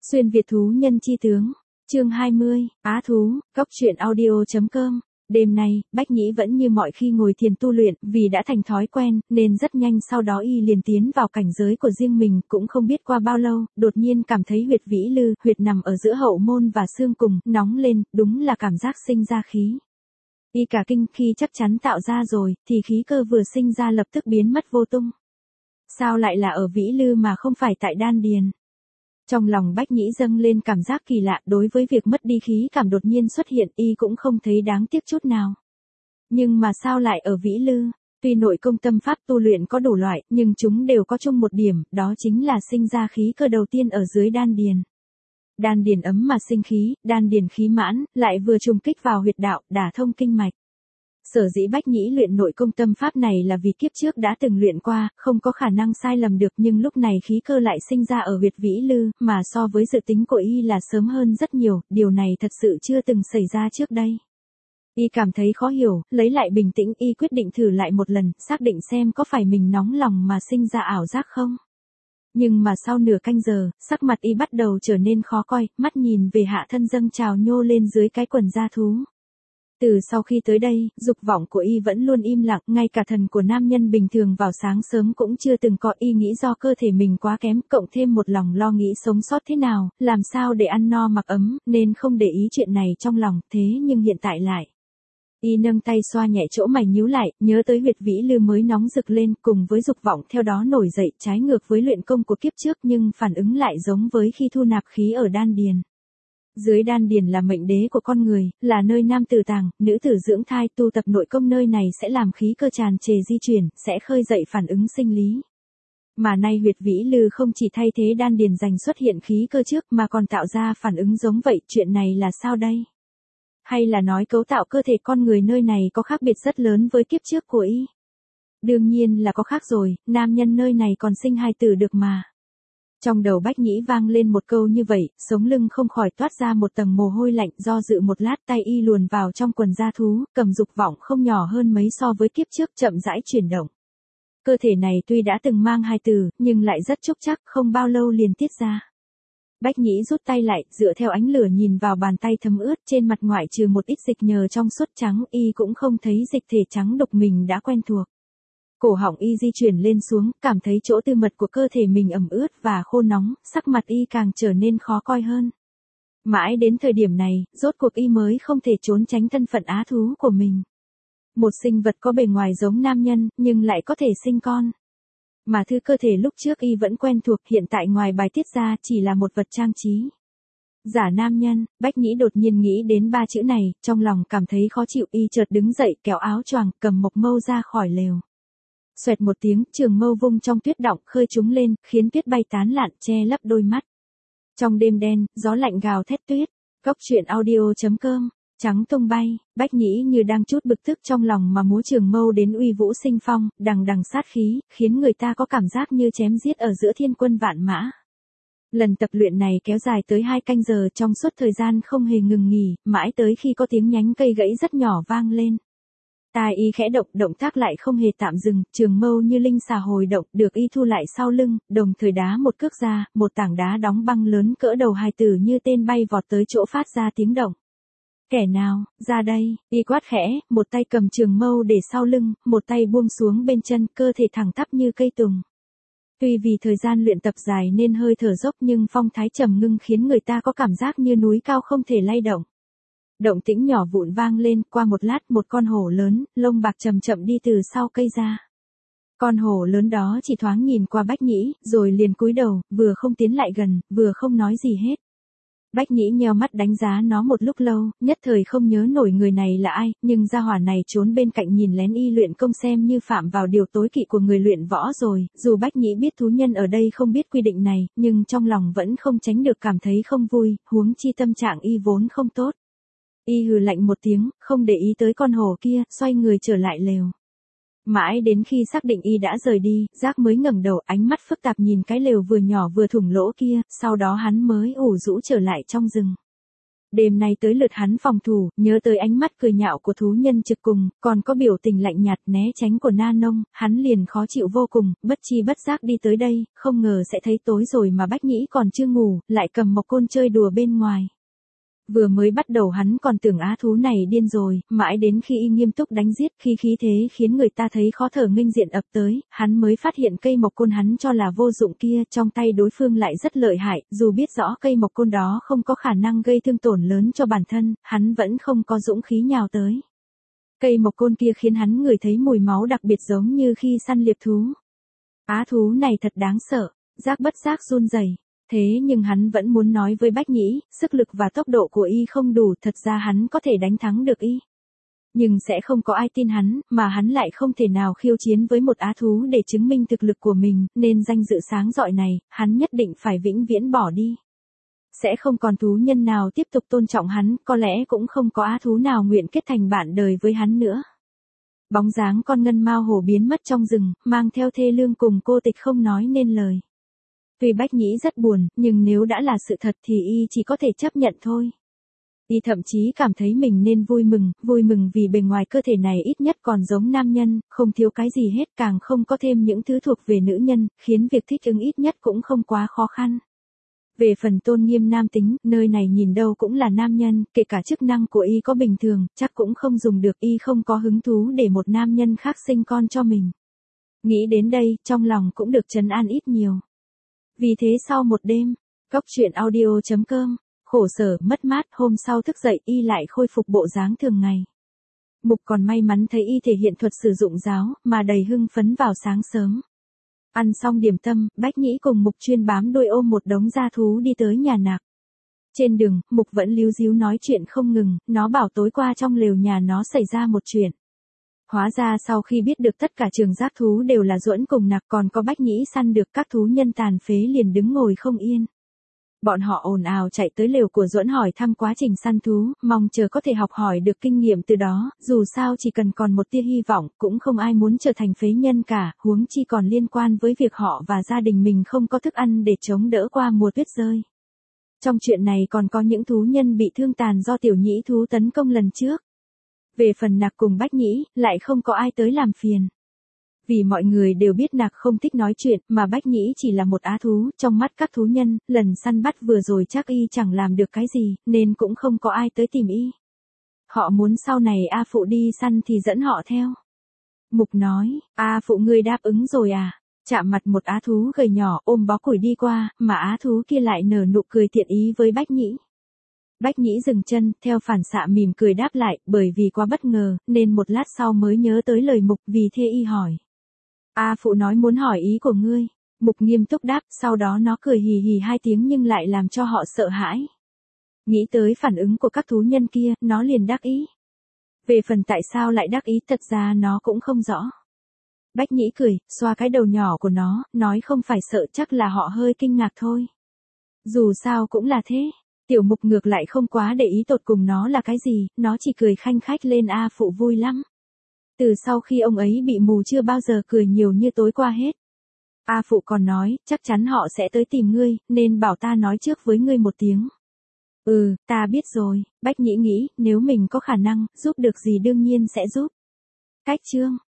Xuyên Việt thú nhân chi tướng, chương 20, Á thú, góc truyện audio.com. Đêm nay, Bách Nhĩ vẫn như mọi khi ngồi thiền tu luyện, vì đã thành thói quen, nên rất nhanh sau đó y liền tiến vào cảnh giới của riêng mình, cũng không biết qua bao lâu, đột nhiên cảm thấy huyệt vĩ lư, huyệt nằm ở giữa hậu môn và xương cùng, nóng lên, đúng là cảm giác sinh ra khí. Y cả kinh khi chắc chắn tạo ra rồi, thì khí cơ vừa sinh ra lập tức biến mất vô tung. Sao lại là ở vĩ lư mà không phải tại đan điền? Trong lòng Bách Nhĩ dâng lên cảm giác kỳ lạ, đối với việc mất đi khí cảm đột nhiên xuất hiện y cũng không thấy đáng tiếc chút nào. Nhưng mà sao lại ở vĩ lư? Tuy nội công tâm pháp tu luyện có đủ loại, nhưng chúng đều có chung một điểm, đó chính là sinh ra khí cơ đầu tiên ở dưới đan điền. Đan điền ấm mà sinh khí, đan điền khí mãn, lại vừa trùng kích vào huyệt đạo, đả thông kinh mạch. Sở dĩ Bách Nhĩ luyện nội công tâm pháp này là vì kiếp trước đã từng luyện qua, không có khả năng sai lầm được, nhưng lúc này khí cơ lại sinh ra ở huyệt vĩ lư, mà so với dự tính của y là sớm hơn rất nhiều, điều này thật sự chưa từng xảy ra trước đây. Y cảm thấy khó hiểu, lấy lại bình tĩnh y quyết định thử lại một lần, xác định xem có phải mình nóng lòng mà sinh ra ảo giác không. Nhưng mà sau nửa canh giờ, sắc mặt y bắt đầu trở nên khó coi, mắt nhìn về hạ thân dâng trào nhô lên dưới cái quần da thú. Từ sau khi tới đây, dục vọng của y vẫn luôn im lặng, ngay cả thần của nam nhân bình thường vào sáng sớm cũng chưa từng có. Y nghĩ do cơ thể mình quá kém, cộng thêm một lòng lo nghĩ sống sót thế nào, làm sao để ăn no mặc ấm, nên không để ý chuyện này trong lòng, thế nhưng hiện tại lại. Y nâng tay xoa nhẹ chỗ mày nhíu lại, nhớ tới huyệt vĩ lư mới nóng rực lên, cùng với dục vọng theo đó nổi dậy, trái ngược với luyện công của kiếp trước nhưng phản ứng lại giống với khi thu nạp khí ở đan điền. Dưới đan điền là mệnh đế của con người, là nơi nam tử tàng, nữ tử dưỡng thai, tu tập nội công nơi này sẽ làm khí cơ tràn trề di chuyển, sẽ khơi dậy phản ứng sinh lý. Mà nay huyệt vĩ lư không chỉ thay thế đan điền dành xuất hiện khí cơ trước mà còn tạo ra phản ứng giống vậy, chuyện này là sao đây? Hay là nói cấu tạo cơ thể con người nơi này có khác biệt rất lớn với kiếp trước của y? Đương nhiên là có khác rồi, nam nhân nơi này còn sinh hài tử được mà. Trong đầu Bách Nhĩ vang lên một câu như vậy, sống lưng không khỏi toát ra một tầng mồ hôi lạnh, do dự một lát tay y luồn vào trong quần da thú, cầm dục vọng không nhỏ hơn mấy so với kiếp trước, chậm rãi chuyển động. Cơ thể này tuy đã từng mang hài tử, nhưng lại rất trúc chắc, không bao lâu liền tiết ra. Bách Nhĩ rút tay lại, dựa theo ánh lửa nhìn vào bàn tay thấm ướt, trên mặt ngoại trừ một ít dịch nhờ trong suốt trắng, y cũng không thấy dịch thể trắng đục mình đã quen thuộc. Cổ họng y di chuyển lên xuống, cảm thấy chỗ tư mật của cơ thể mình ẩm ướt và khô nóng, sắc mặt y càng trở nên khó coi hơn. Mãi đến thời điểm này, rốt cuộc y mới không thể trốn tránh thân phận á thú của mình. Một sinh vật có bề ngoài giống nam nhân, nhưng lại có thể sinh con. Mà thứ cơ thể lúc trước y vẫn quen thuộc, hiện tại ngoài bài tiết ra chỉ là một vật trang trí. Giả nam nhân, Bách Nhĩ đột nhiên nghĩ đến ba chữ này, trong lòng cảm thấy khó chịu, y chợt đứng dậy, kéo áo choàng, cầm mộc mâu ra khỏi lều. Xoẹt một tiếng, trường mâu vung trong tuyết đọng, khơi chúng lên, khiến tuyết bay tán lạn, che lấp đôi mắt. Trong đêm đen, gió lạnh gào thét tuyết. Góc truyện audio.com. Trắng tung bay, Bách Nhĩ như đang chút bực tức trong lòng mà múa trường mâu đến uy vũ sinh phong, đằng đằng sát khí, khiến người ta có cảm giác như chém giết ở giữa thiên quân vạn mã. Lần tập luyện này kéo dài tới 2 canh giờ, trong suốt thời gian không hề ngừng nghỉ, mãi tới khi có tiếng nhánh cây gãy rất nhỏ vang lên. Tai y khẽ động, động tác lại không hề tạm dừng, trường mâu như linh xà hồi động, được y thu lại sau lưng, đồng thời đá một cước ra, một tảng đá đóng băng lớn cỡ đầu hài tử như tên bay vọt tới chỗ phát ra tiếng động. Kẻ nào, ra đây, y quát khẽ, một tay cầm trường mâu để sau lưng, một tay buông xuống bên chân, cơ thể thẳng tắp như cây tùng. Tuy vì thời gian luyện tập dài nên hơi thở dốc nhưng phong thái trầm ngưng khiến người ta có cảm giác như núi cao không thể lay động. Động tĩnh nhỏ vụn vang lên, qua một lát một con hổ lớn, lông bạc chậm chậm đi từ sau cây ra. Con hổ lớn đó chỉ thoáng nhìn qua Bách Nhĩ, rồi liền cúi đầu, vừa không tiến lại gần, vừa không nói gì hết. Bách Nhĩ nheo mắt đánh giá nó một lúc lâu, nhất thời không nhớ nổi người này là ai, nhưng gia hỏa này trốn bên cạnh nhìn lén y luyện công xem như phạm vào điều tối kỵ của người luyện võ rồi, dù Bách Nhĩ biết thú nhân ở đây không biết quy định này, nhưng trong lòng vẫn không tránh được cảm thấy không vui, huống chi tâm trạng y vốn không tốt. Y hừ lạnh một tiếng, không để ý tới con hổ kia, xoay người trở lại lều. Mãi đến khi xác định y đã rời đi, Giác mới ngẩng đầu, ánh mắt phức tạp nhìn cái lều vừa nhỏ vừa thủng lỗ kia, sau đó hắn mới ủ rũ trở lại trong rừng. Đêm nay tới lượt hắn phòng thủ, nhớ tới ánh mắt cười nhạo của thú nhân trực cùng, còn có biểu tình lạnh nhạt né tránh của Na Nông, hắn liền khó chịu vô cùng, bất chi bất giác đi tới đây, không ngờ sẽ thấy tối rồi mà Bách Nhĩ còn chưa ngủ, lại cầm mộc côn chơi đùa bên ngoài. Vừa mới bắt đầu hắn còn tưởng á thú này điên rồi, mãi đến khi y nghiêm túc đánh giết, khi khí thế khiến người ta thấy khó thở nghênh diện ập tới, hắn mới phát hiện cây mộc côn hắn cho là vô dụng kia trong tay đối phương lại rất lợi hại, dù biết rõ cây mộc côn đó không có khả năng gây thương tổn lớn cho bản thân, hắn vẫn không có dũng khí nhào tới. Cây mộc côn kia khiến hắn ngửi thấy mùi máu đặc biệt giống như khi săn liệp thú. Á thú này thật đáng sợ, giác bất giác run rẩy. Thế nhưng hắn vẫn muốn nói với Bách Nhĩ, sức lực và tốc độ của y không đủ, thật ra hắn có thể đánh thắng được y. Nhưng sẽ không có ai tin hắn, mà hắn lại không thể nào khiêu chiến với một á thú để chứng minh thực lực của mình, nên danh dự sáng rọi này, hắn nhất định phải vĩnh viễn bỏ đi. Sẽ không còn thú nhân nào tiếp tục tôn trọng hắn, có lẽ cũng không có á thú nào nguyện kết thành bạn đời với hắn nữa. Bóng dáng con ngân mao hổ biến mất trong rừng, mang theo thê lương cùng cô tịch không nói nên lời. Tuy Bách Nhĩ rất buồn, nhưng nếu đã là sự thật thì y chỉ có thể chấp nhận thôi. Y thậm chí cảm thấy mình nên vui mừng vì bề ngoài cơ thể này ít nhất còn giống nam nhân, không thiếu cái gì hết, càng không có thêm những thứ thuộc về nữ nhân, khiến việc thích ứng ít nhất cũng không quá khó khăn. Về phần tôn nghiêm nam tính, nơi này nhìn đâu cũng là nam nhân, kể cả chức năng của y có bình thường, chắc cũng không dùng được, y không có hứng thú để một nam nhân khác sinh con cho mình. Nghĩ đến đây, trong lòng cũng được trấn an ít nhiều. Vì thế sau một đêm, Cóc Truyện Audio.com, khổ sở, mất mát, hôm sau thức dậy y lại khôi phục bộ dáng thường ngày. Mục còn may mắn thấy y thể hiện thuật sử dụng giáo, mà đầy hưng phấn vào sáng sớm. Ăn xong điểm tâm, Bách Nhĩ cùng Mục chuyên bám đuôi ôm một đống gia thú đi tới nhà nạc. Trên đường, Mục vẫn líu díu nói chuyện không ngừng, nó bảo tối qua trong lều nhà nó xảy ra một chuyện. Hóa ra sau khi biết được tất cả trường giác thú đều là Duẫn cùng Nặc, còn có Bách Nhĩ săn được các thú nhân tàn phế liền đứng ngồi không yên. Bọn họ ồn ào chạy tới lều của Duẫn hỏi thăm quá trình săn thú, mong chờ có thể học hỏi được kinh nghiệm từ đó, dù sao chỉ cần còn một tia hy vọng, cũng không ai muốn trở thành phế nhân cả, huống chi còn liên quan với việc họ và gia đình mình không có thức ăn để chống đỡ qua mùa tuyết rơi. Trong chuyện này còn có những thú nhân bị thương tàn do tiểu nhĩ thú tấn công lần trước. Về phần Nặc cùng Bách Nhĩ, lại không có ai tới làm phiền. Vì mọi người đều biết Nặc không thích nói chuyện, mà Bách Nhĩ chỉ là một á thú, trong mắt các thú nhân, lần săn bắt vừa rồi chắc y chẳng làm được cái gì, nên cũng không có ai tới tìm y. Họ muốn sau này A Phụ đi săn thì dẫn họ theo. Mục nói, A Phụ ngươi đáp ứng rồi à? Chạm mặt một á thú gầy nhỏ ôm bó củi đi qua, mà á thú kia lại nở nụ cười thiện ý với Bách Nhĩ. Bách Nhĩ dừng chân, theo phản xạ mỉm cười đáp lại, bởi vì quá bất ngờ, nên một lát sau mới nhớ tới lời Mục, vì thế y hỏi. A Phụ nói muốn hỏi ý của ngươi. Mục nghiêm túc đáp, sau đó nó cười hì hì 2 tiếng nhưng lại làm cho họ sợ hãi. Nghĩ tới phản ứng của các thú nhân kia, nó liền đắc ý. Về phần tại sao lại đắc ý thật ra nó cũng không rõ. Bách Nhĩ cười, xoa cái đầu nhỏ của nó, nói không phải sợ, chắc là họ hơi kinh ngạc thôi. Dù sao cũng là thế. Tiểu Mục ngược lại không quá để ý tột cùng nó là cái gì, nó chỉ cười khanh khách lên. A Phụ vui lắm. Từ sau khi ông ấy bị mù chưa bao giờ cười nhiều như tối qua hết. A Phụ còn nói, chắc chắn họ sẽ tới tìm ngươi, nên bảo ta nói trước với ngươi một tiếng. Ừ, ta biết rồi. Bách Nhĩ nghĩ, nếu mình có khả năng, giúp được gì đương nhiên sẽ giúp. Cách chương